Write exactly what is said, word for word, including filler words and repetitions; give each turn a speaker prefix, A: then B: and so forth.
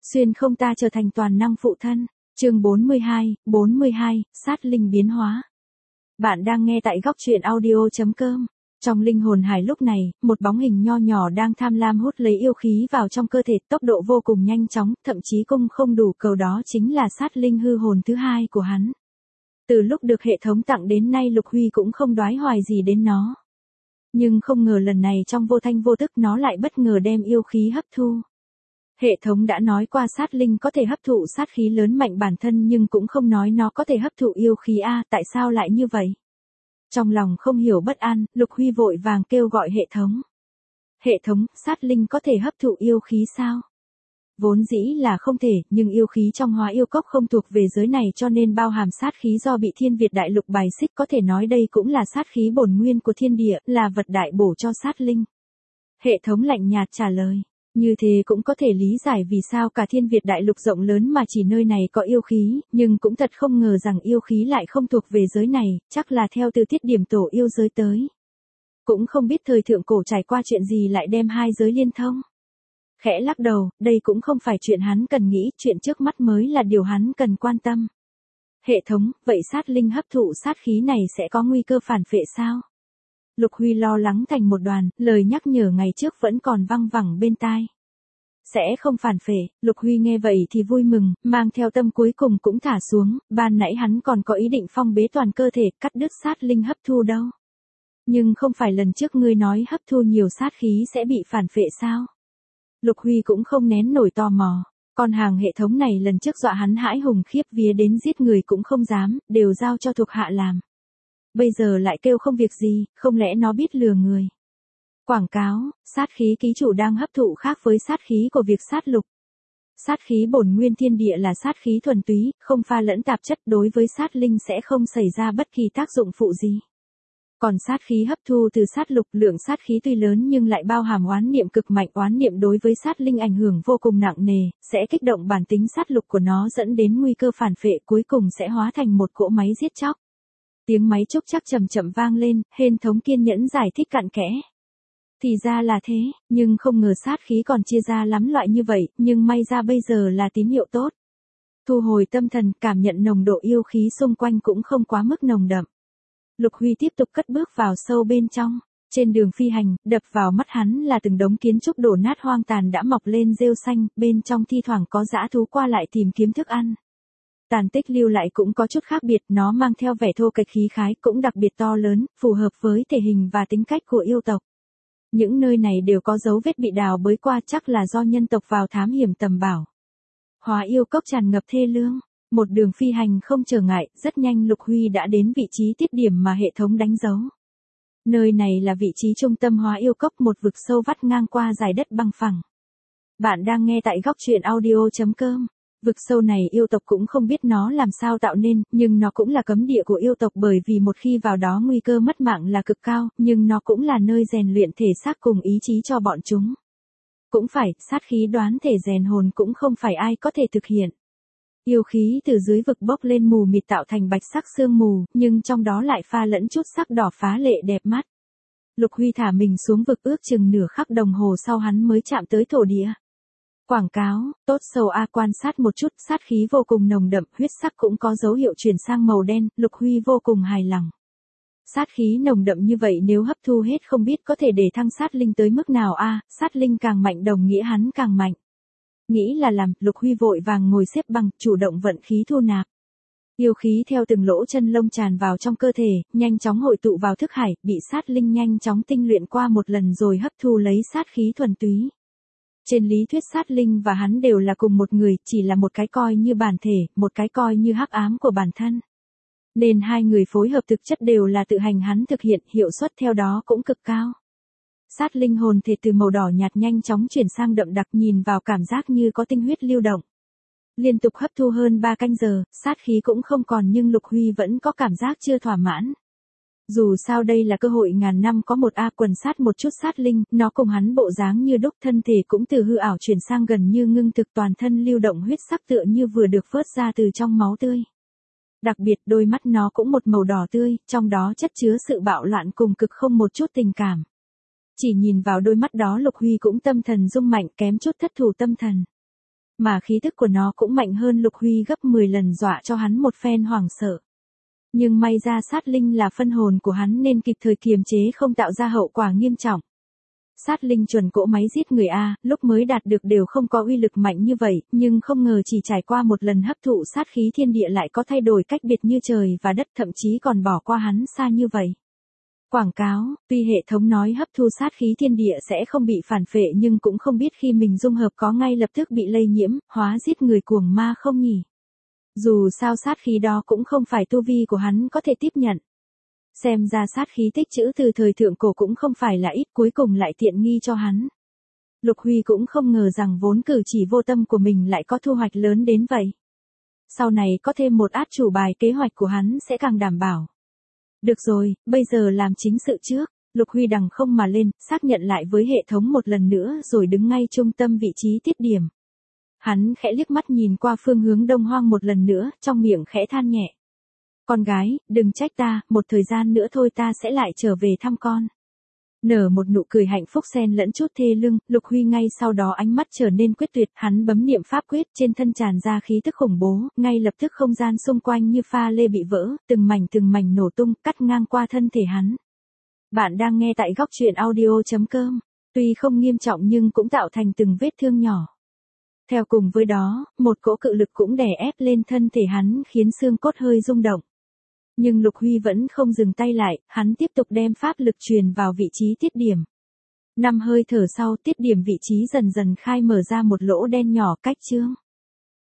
A: Xuyên không ta trở thành toàn năng phụ thân. Chương bốn mươi hai, bốn mươi hai, sát linh biến hóa. Bạn đang nghe tại góc truyện audio chấm com. Trong linh hồn hải lúc này, một bóng hình nho nhỏ đang tham lam hút lấy yêu khí vào trong cơ thể, tốc độ vô cùng nhanh chóng, thậm chí cung không đủ cầu, đó chính là sát linh hư hồn thứ hai của hắn. Từ lúc được hệ thống tặng đến nay Lục Huy cũng không đoái hoài gì đến nó. Nhưng không ngờ lần này trong vô thanh vô tức nó lại bất ngờ đem yêu khí hấp thu. Hệ thống đã nói qua sát linh có thể hấp thụ sát khí lớn mạnh bản thân nhưng cũng không nói nó có thể hấp thụ yêu khí a, tại sao lại như vậy? Trong lòng không hiểu bất an, Lục Huy vội vàng kêu gọi hệ thống. Hệ thống, sát linh có thể hấp thụ yêu khí sao? Vốn dĩ là không thể, nhưng yêu khí trong Hóa Yêu Cốc không thuộc về giới này cho nên bao hàm sát khí do bị Thiên Việt Đại Lục bài xích, có thể nói đây cũng là sát khí bổn nguyên của thiên địa, là vật đại bổ cho sát linh. Hệ thống lạnh nhạt trả lời. Như thế cũng có thể lý giải vì sao cả Thiên Việt Đại Lục rộng lớn mà chỉ nơi này có yêu khí, nhưng cũng thật không ngờ rằng yêu khí lại không thuộc về giới này, chắc là theo từ tiết điểm tổ yêu giới tới. Cũng không biết thời thượng cổ trải qua chuyện gì lại đem hai giới liên thông. Khẽ lắc đầu, đây cũng không phải chuyện hắn cần nghĩ, chuyện trước mắt mới là điều hắn cần quan tâm. Hệ thống, vậy sát linh hấp thụ sát khí này sẽ có nguy cơ phản phệ sao? Lục Huy lo lắng thành một đoàn, lời nhắc nhở ngày trước vẫn còn văng vẳng bên tai. Sẽ không phản phệ, Lục Huy nghe vậy thì vui mừng, mang theo tâm cuối cùng cũng thả xuống, ban nãy hắn còn có ý định phong bế toàn cơ thể, cắt đứt sát linh hấp thu đâu. Nhưng không phải lần trước ngươi nói hấp thu nhiều sát khí sẽ bị phản phệ sao? Lục Huy cũng không nén nổi tò mò, con hàng hệ thống này lần trước dọa hắn hãi hùng khiếp vía đến giết người cũng không dám, đều giao cho thuộc hạ làm. Bây giờ lại kêu không việc gì, không lẽ nó biết lừa người. Quảng cáo, sát khí ký chủ đang hấp thụ khác với sát khí của việc sát lục. Sát khí bổn nguyên thiên địa là sát khí thuần túy, không pha lẫn tạp chất, đối với sát linh sẽ không xảy ra bất kỳ tác dụng phụ gì. Còn sát khí hấp thu từ sát lục, lượng sát khí tuy lớn nhưng lại bao hàm oán niệm cực mạnh, oán niệm đối với sát linh ảnh hưởng vô cùng nặng nề, sẽ kích động bản tính sát lục của nó dẫn đến nguy cơ phản phệ, cuối cùng sẽ hóa thành một cỗ máy giết chóc. Tiếng máy trúc chắc chậm chậm vang lên, hên thống kiên nhẫn giải thích cặn kẽ. Thì ra là thế, nhưng không ngờ sát khí còn chia ra lắm loại như vậy, nhưng may ra bây giờ là tín hiệu tốt. Thu hồi tâm thần, cảm nhận nồng độ yêu khí xung quanh cũng không quá mức nồng đậm. Lục Huy tiếp tục cất bước vào sâu bên trong. Trên đường phi hành, đập vào mắt hắn là từng đống kiến trúc đổ nát hoang tàn đã mọc lên rêu xanh, bên trong thi thoảng có dã thú qua lại tìm kiếm thức ăn. Tàn tích lưu lại cũng có chút khác biệt, nó mang theo vẻ thô kệch khí khái cũng đặc biệt to lớn, phù hợp với thể hình và tính cách của yêu tộc. Những nơi này đều có dấu vết bị đào bới qua, chắc là do nhân tộc vào thám hiểm tầm bảo. Hóa Yêu Cốc tràn ngập thê lương. Một đường phi hành không trở ngại, rất nhanh Lục Huy đã đến vị trí tiết điểm mà hệ thống đánh dấu. Nơi này là vị trí trung tâm Hóa Yêu Cốc, một vực sâu vắt ngang qua dải đất bằng phẳng. Bạn đang nghe tại góc truyện audio chấm com. Vực sâu này yêu tộc cũng không biết nó làm sao tạo nên, nhưng nó cũng là cấm địa của yêu tộc bởi vì một khi vào đó nguy cơ mất mạng là cực cao, nhưng nó cũng là nơi rèn luyện thể xác cùng ý chí cho bọn chúng. Cũng phải, sát khí đoán thể rèn hồn cũng không phải ai có thể thực hiện. Yêu khí từ dưới vực bốc lên mù mịt tạo thành bạch sắc sương mù, nhưng trong đó lại pha lẫn chút sắc đỏ phá lệ đẹp mắt. Lục Huy thả mình xuống vực ước chừng nửa khắc đồng hồ sau hắn mới chạm tới thổ địa. Quảng cáo, tốt sâu a, quan sát một chút, sát khí vô cùng nồng đậm, huyết sắc cũng có dấu hiệu chuyển sang màu đen, Lục Huy vô cùng hài lòng. Sát khí nồng đậm như vậy nếu hấp thu hết không biết có thể để thăng sát linh tới mức nào a, sát linh càng mạnh đồng nghĩa hắn càng mạnh. Nghĩ là làm, Lục Huy vội vàng ngồi xếp bằng, chủ động vận khí thu nạp. Yêu khí theo từng lỗ chân lông tràn vào trong cơ thể, nhanh chóng hội tụ vào thức hải, bị sát linh nhanh chóng tinh luyện qua một lần rồi hấp thu lấy sát khí thuần túy. Trên lý thuyết sát linh và hắn đều là cùng một người, chỉ là một cái coi như bản thể, một cái coi như hắc ám của bản thân. Nên hai người phối hợp thực chất đều là tự hành hắn thực hiện, hiệu suất theo đó cũng cực cao. Sát linh hồn thể từ màu đỏ nhạt nhanh chóng chuyển sang đậm đặc, nhìn vào cảm giác như có tinh huyết lưu động. Liên tục hấp thu hơn ba canh giờ, sát khí cũng không còn nhưng Lục Huy vẫn có cảm giác chưa thỏa mãn. Dù sao đây là cơ hội ngàn năm có một a, quần sát một chút sát linh, nó cùng hắn bộ dáng như đúc, thân thể cũng từ hư ảo chuyển sang gần như ngưng thực, toàn thân lưu động huyết sắc tựa như vừa được vớt ra từ trong máu tươi. Đặc biệt đôi mắt nó cũng một màu đỏ tươi, trong đó chất chứa sự bạo loạn cùng cực không một chút tình cảm. Chỉ nhìn vào đôi mắt đó Lục Huy cũng tâm thần rung mạnh, kém chút thất thủ tâm thần. Mà khí tức của nó cũng mạnh hơn Lục Huy gấp mười lần, dọa cho hắn một phen hoảng sợ. Nhưng may ra sát linh là phân hồn của hắn nên kịp thời kiềm chế không tạo ra hậu quả nghiêm trọng. Sát linh chuẩn cỗ máy giết người A, lúc mới đạt được đều không có uy lực mạnh như vậy, nhưng không ngờ chỉ trải qua một lần hấp thụ sát khí thiên địa lại có thay đổi cách biệt như trời và đất, thậm chí còn bỏ qua hắn xa như vậy. Quảng cáo, tuy hệ thống nói hấp thu sát khí thiên địa sẽ không bị phản phệ nhưng cũng không biết khi mình dung hợp có ngay lập tức bị lây nhiễm, hóa giết người cuồng ma không nhỉ? Dù sao sát khí đó cũng không phải tu vi của hắn có thể tiếp nhận. Xem ra sát khí tích trữ từ thời thượng cổ cũng không phải là ít, cuối cùng lại tiện nghi cho hắn. Lục Huy cũng không ngờ rằng vốn cử chỉ vô tâm của mình lại có thu hoạch lớn đến vậy. Sau này có thêm một át chủ bài, kế hoạch của hắn sẽ càng đảm bảo. Được rồi, bây giờ làm chính sự trước. Lục Huy đằng không mà lên, xác nhận lại với hệ thống một lần nữa rồi đứng ngay trung tâm vị trí tiết điểm. Hắn khẽ liếc mắt nhìn qua phương hướng Đông Hoang một lần nữa, trong miệng khẽ than nhẹ. Con gái, đừng trách ta, một thời gian nữa thôi ta sẽ lại trở về thăm con. Nở một nụ cười hạnh phúc xen lẫn chút thê lương, Lục Huy ngay sau đó ánh mắt trở nên quyết tuyệt, hắn bấm niệm pháp quyết, trên thân tràn ra khí tức khủng bố, ngay lập tức không gian xung quanh như pha lê bị vỡ, từng mảnh từng mảnh nổ tung, cắt ngang qua thân thể hắn. Bạn đang nghe tại góc truyện audio chấm com, tuy không nghiêm trọng nhưng cũng tạo thành từng vết thương nhỏ. Theo cùng với đó, một cỗ cự lực cũng đè ép lên thân thể hắn khiến xương cốt hơi rung động. Nhưng Lục Huy vẫn không dừng tay lại, hắn tiếp tục đem pháp lực truyền vào vị trí tiết điểm. Năm hơi thở sau, tiết điểm vị trí dần dần khai mở ra một lỗ đen nhỏ cách trương.